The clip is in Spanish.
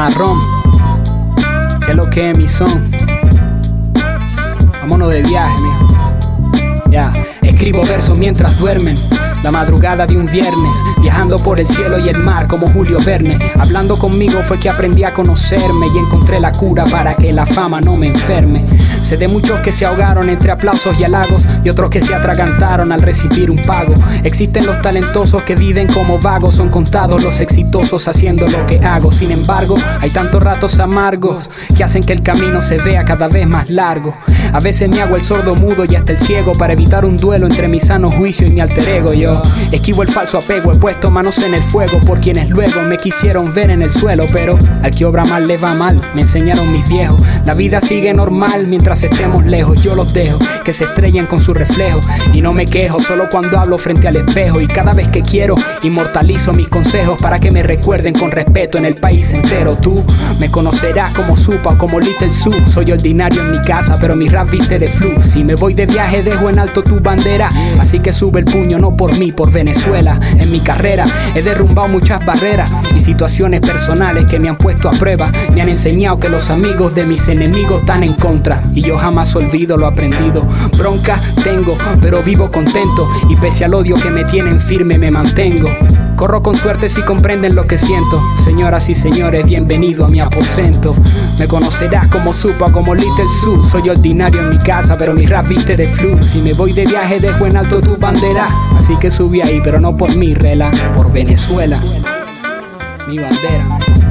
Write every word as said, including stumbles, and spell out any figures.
Marrón, que es lo que es mi son. Vámonos de viaje, mijo. Ya, escribo versos mientras duermen. La madrugada de un viernes, viajando por el cielo y el mar como Julio Verne. Hablando conmigo fue que aprendí a conocerme y encontré la cura para que la fama no me enferme. Sé de muchos que se ahogaron entre aplausos y halagos y otros que se atragantaron al recibir un pago. Existen los talentosos que viven como vagos, son contados los exitosos haciendo lo que hago. Sin embargo, hay tantos ratos amargos que hacen que el camino se vea cada vez más largo. A veces me hago el sordo mudo y hasta el ciego para evitar un duelo entre mi sano juicio y mi alter ego. Yo esquivo el falso apego, he puesto manos en el fuego por quienes luego me quisieron ver en el suelo. Pero al que obra mal le va mal, me enseñaron mis viejos. La vida sigue normal mientras estemos lejos. Yo los dejo que se estrellen con su reflejo y no me quejo solo cuando hablo frente al espejo. Y cada vez que quiero inmortalizo mis consejos para que me recuerden con respeto en el país entero. Tú me conocerás como Supa o como Little Su. Soy ordinario en mi casa pero mi rap viste de flu. Si me voy de viaje dejo en alto tu bandera, así que sube el puño no por mí, por Venezuela. En mi carrera he derrumbado muchas barreras y situaciones personales que me han puesto a prueba. Me han enseñado que los amigos de mis enemigos están en contra y yo jamás olvido lo aprendido. Bronca tengo, pero vivo contento y pese al odio que me tienen firme me mantengo. Corro con suerte si comprenden lo que siento. Señoras y señores, bienvenido a mi aposento. Me conocerás como Supa o como Little Su. Soy ordinario en mi casa, pero mi rap viste de flu. Si me voy de viaje dejo en alto tu bandera, así que subí ahí, pero no por mí, rela, por Venezuela. Mi bandera.